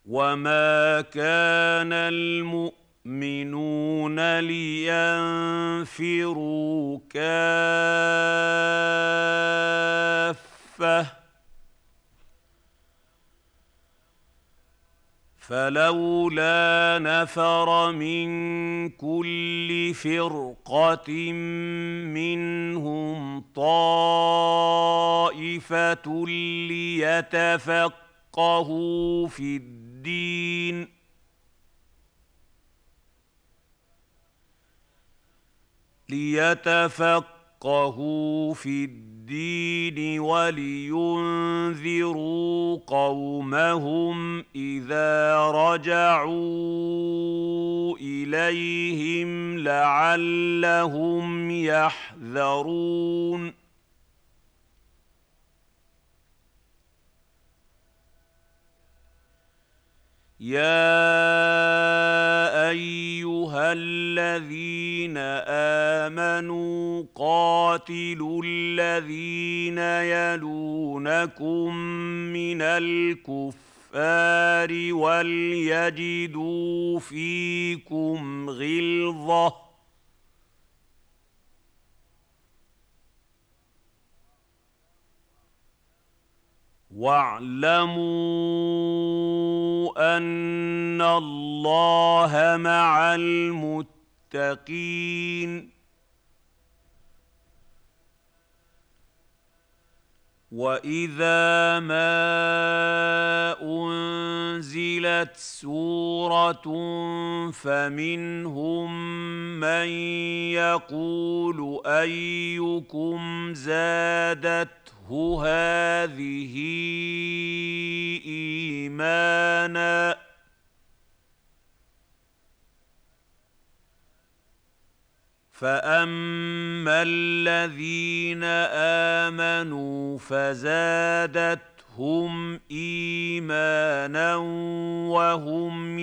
وما كان المؤمنون لينفروا كافة فلولا نفر من كل فرقة منهم طائفة ليتفقهوا في الدين ولينذروا قومهم إذا رجعوا إليهم لعلهم يحذرون يا أيها الذين آمنوا قاتلوا الذين يلونكم من الكفار وليجدوا فيكم غلظة واعلموا أن الله مع المتقين وإذا ما أنزلت سورة فمنهم من يقول أيكم زادته هذه إيمانا فأما الذين آمنوا فزادتهم إيمانا وهم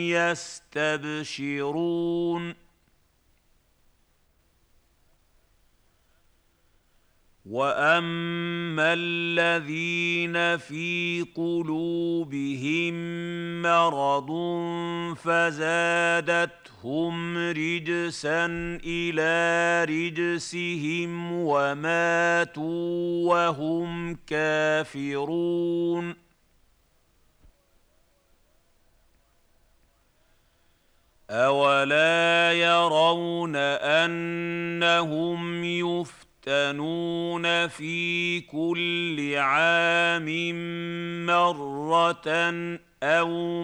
يستبشرون وأما الذين في قلوبهم مرض فزادتهم رجسا إلى رجسهم وماتوا وهم كافرون أولا يرون أنهم يفتنون في كل عام مرة أو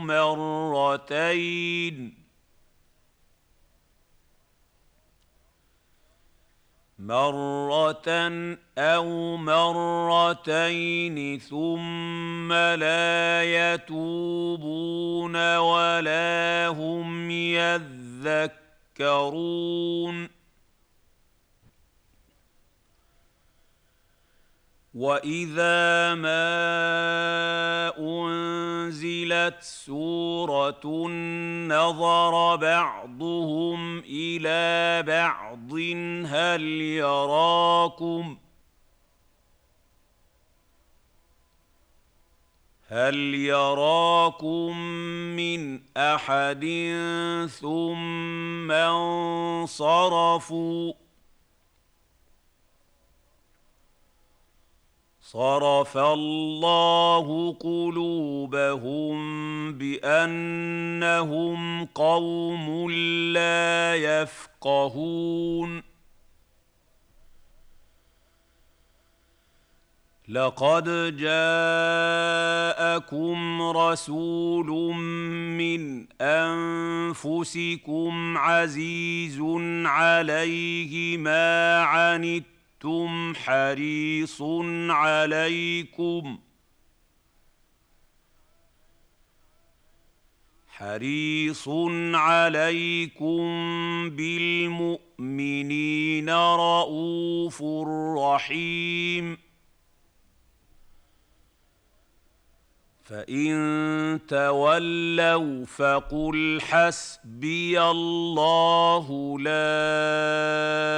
مرتين ثم لا يتوبون ولا هم يذكرون وإذا ما أنزلت سورة نظر بعضهم إلى بعض هل يراكم من أحد ثم انصرفوا صرف الله قلوبهم بأنهم قوم لا يفقهون لقد جاءكم رسول من أنفسكم عزيز عليه ما عنتم حريص عليكم بالمؤمنين رءوف رحيم فإن تولوا فقل حسبي الله لا